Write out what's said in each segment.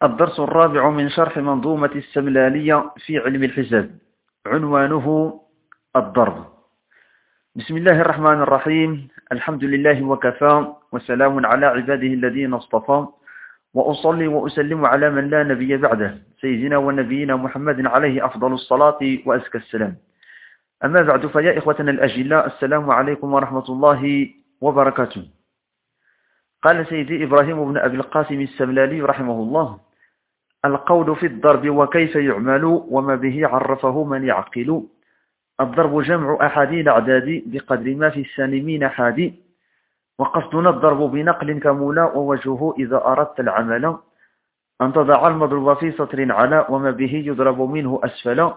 الدرس الرابع من شرح منظومة السملالية في علم الحساب، عنوانه الضرب. بسم الله الرحمن الرحيم. الحمد لله وكفى، وسلام على عباده الذين اصطفى، وأصلي وأسلم على من لا نبي بعده، سيدنا ونبينا محمد عليه أفضل الصلاة وأزكى السلام. أما بعد، فيا إخوتنا الأجلاء، السلام عليكم ورحمة الله وبركاته. قال سيدي إبراهيم بن أبي القاسم السملالي رحمه الله: القول في الضرب وكيف يعمل، وما به عرفه من يعقل. الضرب جمع أحد الأعداد بقدر ما في السالمين حادي، وقصدنا الضرب بنقل كمولا، ووجهه إذا أردت العمل أن تضع المضروب في سطر على، وما به يضرب منه أسفل.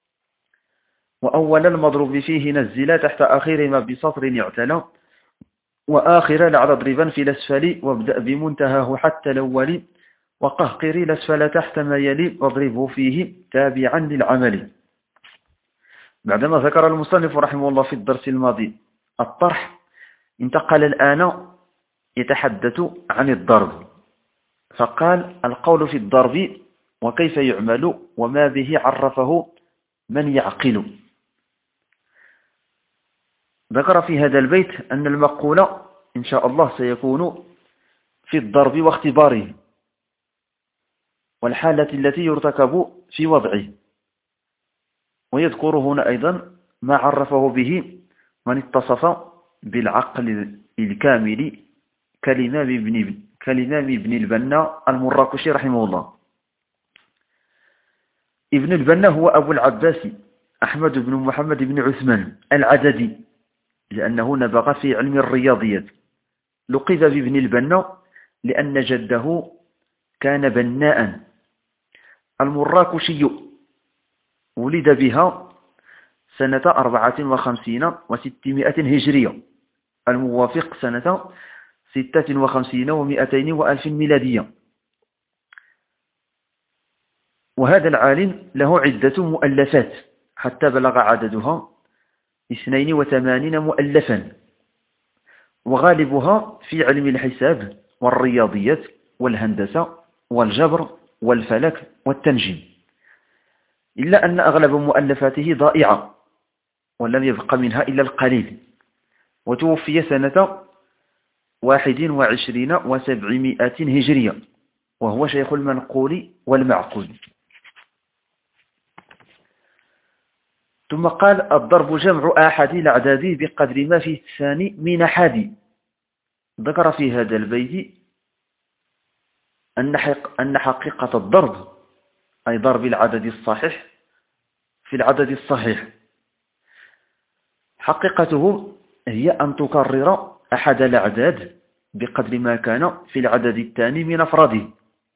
وأول المضروب فيه نزل تحت آخر ما بسطر يعتلى، وآخر لعل ضربا في الأسفل، وابدأ بمنتهاه حتى الأول، وقهقري الأسفل تحت ما يلي، واضربه فيه تابعا للعمل. بعدما ذكر المصنف رحمه الله في الدرس الماضي الطرح، انتقل الآن يتحدث عن الضرب، فقال: القول في الضرب وكيف يعمل، وما به عرفه من يعقل. ذكر في هذا البيت أن المقول إن شاء الله سيكون في الضرب واختباره، والحالة التي يرتكب في وضعه، ويذكر هنا أيضا ما عرفه به من اتصف بالعقل الكامل كالإمام ابن البنا المراكشي رحمه الله. ابن البنا هو أبو العباس أحمد بن محمد بن عثمان العددي، لأنه نبغ في علم الرياضيات. لقب بابن البنا لأن جده كان بناء. المراكشي ولد بها سنة 54 و600 هجرية، الموافق سنة 56 و200 وألف ميلادية. وهذا العالم له عدة مؤلفات حتى بلغ عددها 82 مؤلفا، وغالبها في علم الحساب والرياضيات والهندسة والجبر والفلك والتنجيم، إلا أن أغلب مؤلفاته ضائعة ولم يبق منها إلا القليل. وتوفي سنة 21 و700 هجرية، وهو شيخ المنقول والمعقول. ثم قال: الضرب جمع أحد الأعداد بقدر ما في الثاني من حادي. ذكر في هذا البيت أن حقيقة الضرب أي ضرب العدد الصحيح في العدد الصحيح، حقيقته هي أن تكرر أحد الأعداد بقدر ما كان في العدد الثاني من أفراده.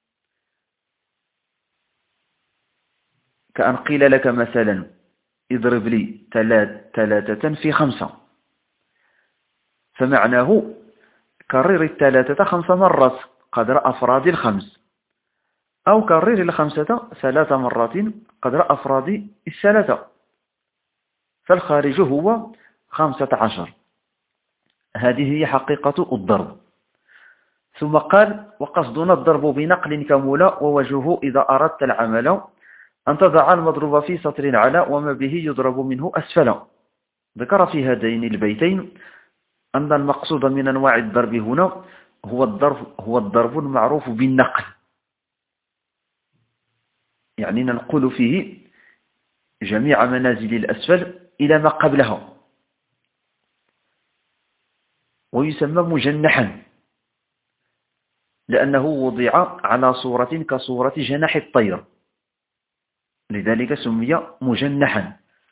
كأن قيل لك مثلا: اضرب لي 3 في 5، فمعناه كرر 3 5 مرات قدر أفراد 5، أو كرر 5 3 مرات قدر أفراد 3، فالخارج هو 15. هذه هي حقيقة الضرب. ثم قال: وقصدنا الضرب بنقل كمولا، ووجهه إذا أردت العمل أن تضع المضروب في سطر على، وما به يضرب منه أسفل. ذكر في هذين البيتين أن المقصود من أنواع الضرب هنا هو الضرب المعروف بالنقل، يعني ننقل فيه جميع منازل الأسفل إلى ما قبلها، ويسمى مجنحا لأنه وضع على صورة كصورة جناح الطير، لذلك سمي مجنحا.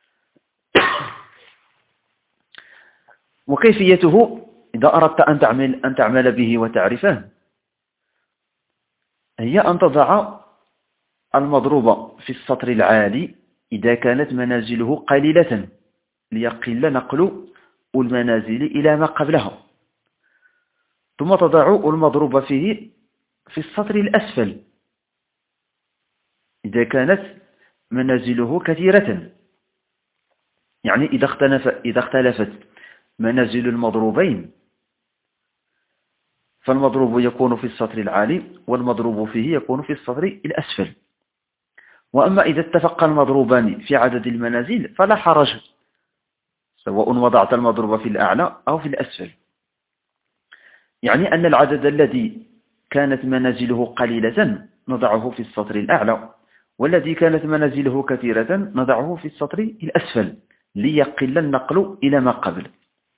وكيفيته إذا أردت أن تعمل به وتعرفه، هي أن تضع المضروب في السطر العالي إذا كانت منازله قليلة، ليقل نقل المنازل إلى ما قبلها، ثم تضع المضروب فيه في السطر الأسفل إذا كانت منازله كثيرة. يعني إذا اختلفت منازل المضروبين، فالمضروب يكون في السطر العالي والمضروب فيه يكون في السطر الأسفل. وأما إذا اتفق المضروبان في عدد المنازل فلا حرج، سواء وضعت المضروب في الأعلى أو في الأسفل. يعني أن العدد الذي كانت منازله قليلة نضعه في السطر الأعلى، والذي كانت منازله كثيرة نضعه في السطر الأسفل ليقل النقل إلى ما قبل.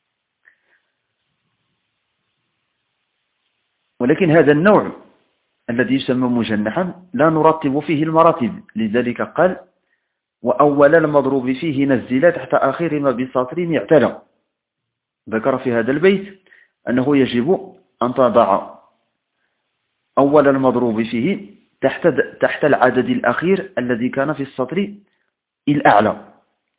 ولكن هذا النوع الذي يسمى مجنحا لا نرتب فيه المراتب، لذلك قال وأول المضروب فيه نزل تحت آخر ما بسطر اعتلى. ذكر في هذا البيت أنه يجب أن تضع أول المضروب فيه تحت العدد الأخير الذي كان في السطر الأعلى،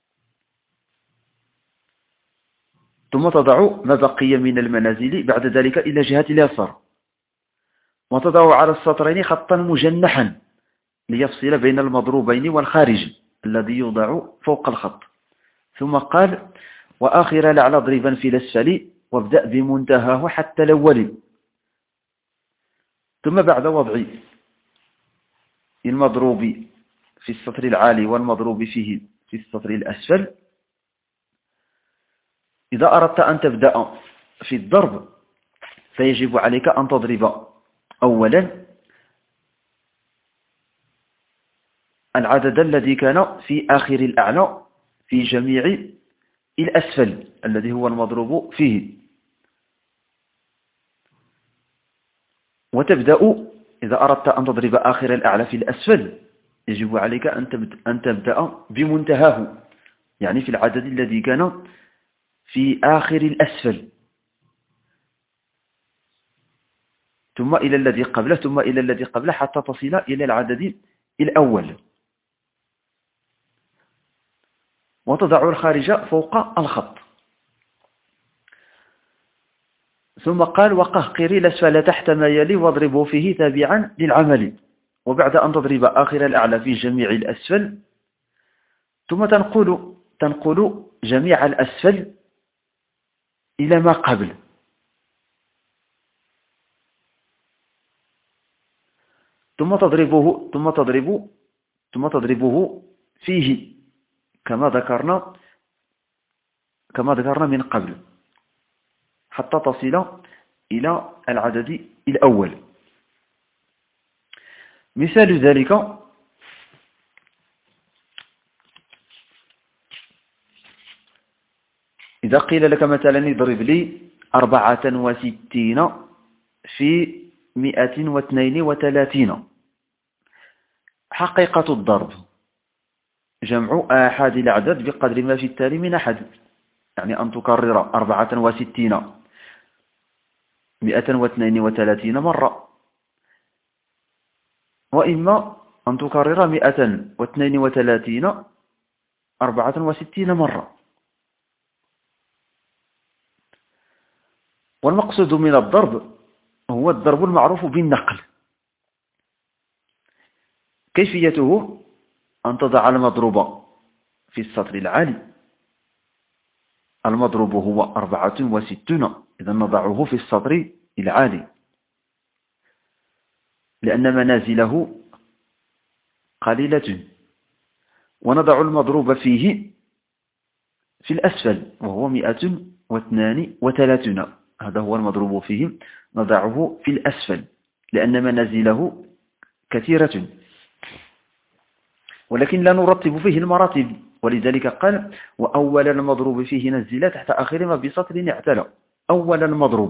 ثم تضع ما بقي من المنازل بعد ذلك إلى جهة اليسار، وتضع على السطرين خطا مجنحا ليفصل بين المضروبين والخارج الذي يوضع فوق الخط. ثم قال وآخر الأعلى ضربا في الأسفل وابدأ بمنتهاه حتى الأول. ثم بعد وضع المضروب في السطر العالي والمضروب فيه في السطر الأسفل، إذا أردت أن تبدأ في الضرب فيجب عليك أن تضرب أولا العدد الذي كان في آخر الأعلى في جميع الأسفل الذي هو المضروب فيه، وتبدأ إذا أردت أن تضرب آخر الأعلى في الأسفل يجب عليك أن تبدأ بمنتهاه، يعني في العدد الذي كان في آخر الأسفل، ثم إلى الذي قبله، ثم إلى الذي قبله، حتى تصل إلى العدد الأول، وتضع الخارج فوق الخط. ثم قال وقهقر الأسفل تحت ما يلي واضربه فيه تابعا للعمل. وبعد أن تضرب آخر الأعلى في جميع الأسفل ثم تنقل جميع الأسفل إلى ما قبل، ثم تضربه فيه كما ذكرنا من قبل حتى تصل إلى العدد الأول. مثال ذلك إذا قيل لك مثلا اضرب لي 64 في 232، حقيقة الضرب جمع آحاد الأعداد بقدر ما في التالي من أحد، يعني أن تكرر 64 232 مرة، وإما أن تكرر 232 64 مرة. والمقصود من الضرب هو الضرب المعروف بالنقل. كيفيته أن تضع المضروب في السطر العالي، المضروب هو 64، إذا نضعه في السطر العالي لأن منازله قليلة، ونضع المضروب فيه في الأسفل وهو 132، هذا هو المضروب فيه، نضعه في الأسفل لأن منازله كثيرة، ولكن لا نرتب فيه المراتب، ولذلك قال وأول المضروب فيه نزل تحت آخر ما بسطر اعتلى. أول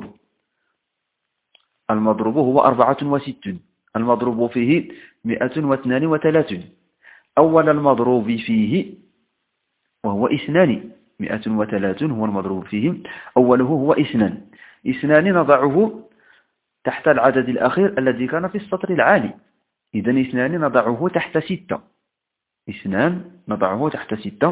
المضروب هو 64، المضروب فيه 132، أول المضروب فيه وهو 2، 130 هو المضروب فيه، أوله هو 2 نضعه تحت العدد الأخير الذي كان في السطر العالي، إذن 2 نضعه تحت 6، 2 نضعه تحت 6،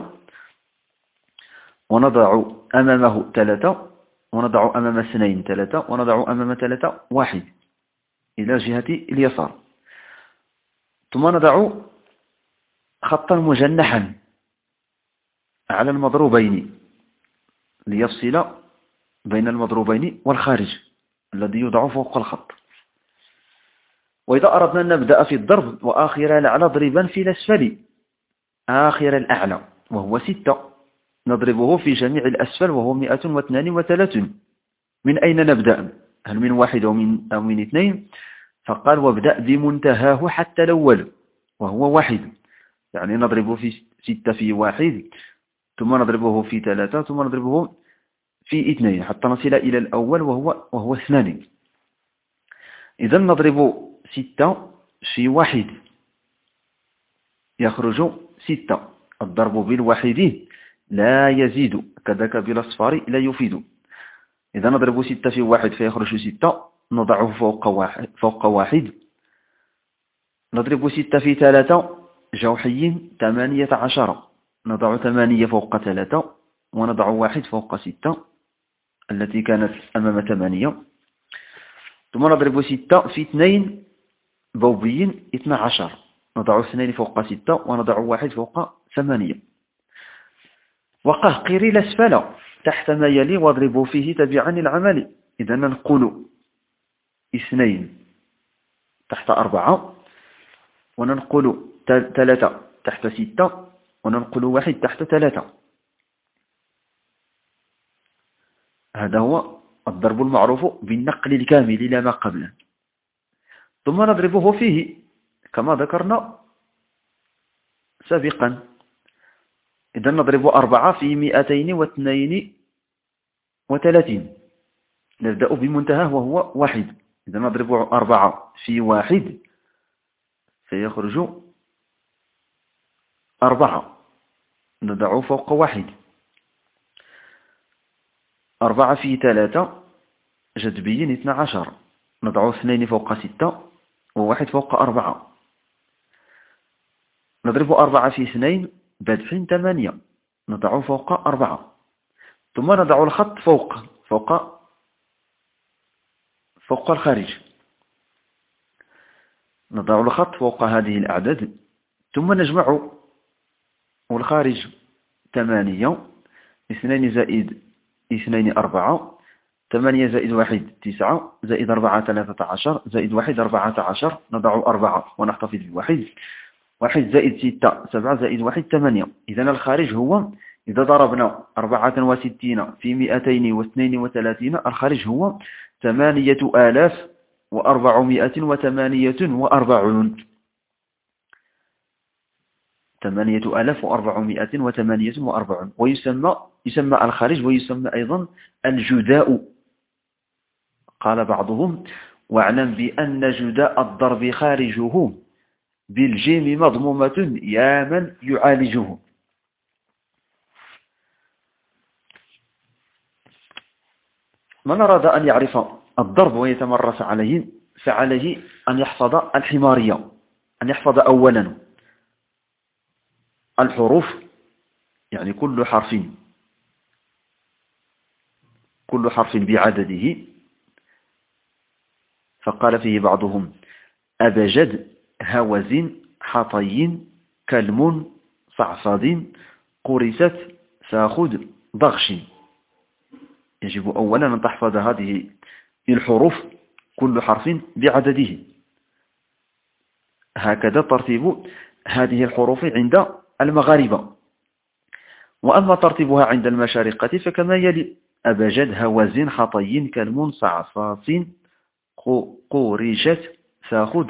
ونضع أمامه 3، ونضع أمام 2 3، ونضع أمام 3 1 إلى جهة اليسار، ثم نضع خطا مجنحا على المضروبين ليفصل بين المضروبين والخارج. الذي يوضع فوق الخط. وإذا أردنا أن نبدأ في الضرب وآخر الأعلى ضربا في الأسفل آخر الأعلى وهو 6، نضربه في جميع الأسفل وهو 132. من أين نبدأ؟ هل من 1 أو من 2؟ فقال وابدأ بمنتهاه حتى الأول وهو 1، يعني نضرب في 6 في 1 ثم نضربه في 3 ثم نضربه في 2 حتى نصل إلى الأول وهو 2. إذا نضرب 6 في 1 يخرج 6. الضرب بالواحد لا يزيد، كذاك بالأصفار لا يفيد. إذا نضرب 6 في 1 فيخرج 6، نضعه فوق واحد. نضرب 6 في 3 جوحي 18، نضع 8 فوق 3 ونضع 1 فوق 6 التي كانت أمام 8. ثم نضرب 6 في 2 بوبي 12، نضع 2 فوق 6 ونضع 1 فوق 8. وقهقر الأسفل تحت ما يلي واضرب فيه تبعا العمل. إذا ننقل 2 تحت 4 وننقل 3 تحت 6 وننقل 1 تحت 3. هذا هو الضرب المعروف بالنقل الكامل لا ما قبله. ثم نضربه فيه كما ذكرنا سابقا. إذا نضرب 4 في 232، نبدأ بمنتهى وهو 1. إذا نضرب 4 في 1 فيخرج 4، نضع فوق 1. 4 في 3 جذبي 12، نضع 2 فوق 6 و1 فوق 4. نضرب 4 في 2 بدح 8، نضع فوق 4. ثم نضع الخط فوق الخارج، نضع الخط فوق هذه الأعداد ثم نجمع. والخارج 8، 2 زائد 2 4، 8 زائد 1 9، زائد 4 13، زائد 1 14، نضع 4 ونحتفظ ب1. 1 زائد 6 7، زائد 1 8. إذا الخارج هو، إذا ضربنا 64 في 232، الخارج هو 8448. 8448 يسمى الخارج ويسمى أيضا الجداء. قال بعضهم واعلم بأن جداء الضرب خارجه بالجيم مضمومة يا من يعالجه. من أراد أن يعرف الضرب ويتمرس عليه فعليه أن يحفظ الحمارية، أن يحفظ أولا الحروف، يعني كل حرف بعدده. فقال فيه بعضهم أبجد هوز حطي كلم صعصد قرست ساخد ضغش. يجب أولا أن تحفظ هذه الحروف كل حرف بعدده. هكذا ترتيب هذه الحروف عند المغاربة. وأما ترتيبها عند المشارقة فكما يلي: أبجد هوز حطي كلم صعصاص قورشت ساخد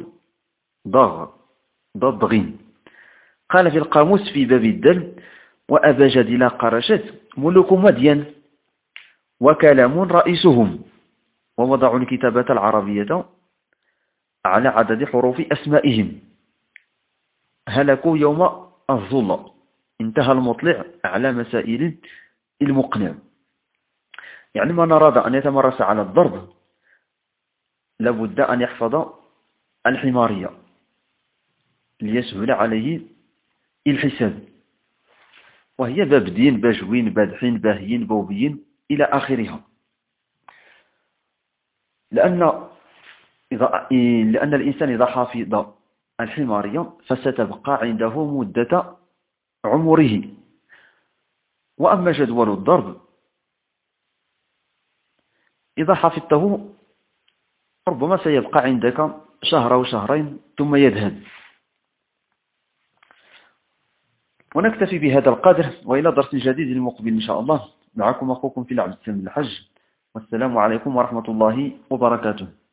ضغ. قال في القاموس في باب الدل: وأبجد لا قرشت ملوك مدين وكلام رئيسهم، ووضعوا الكتابة العربية على عدد حروف أسمائهم. هلكوا يوم الظل، انتهى المطلع على مسائل المقنع. يعني من أراد أن يتمرس على الضرب لابد أن يحفظ الحمارية ليسهل عليه الحساب، وهي بابدين بجوين بدحين باهين بوبيين إلى آخرها. لأن الإنسان إذا حفظ الحمارية فستبقى عنده مدة عمره. وأما جدول الضرب إذا حفظته ربما سيبقى عندك شهر أو شهرين ثم يذهب. ونكتفي بهذا القدر، وإلى درس جديد المقبل إن شاء الله. معكم أخوكم في لعبة الحج، والسلام عليكم ورحمة الله وبركاته.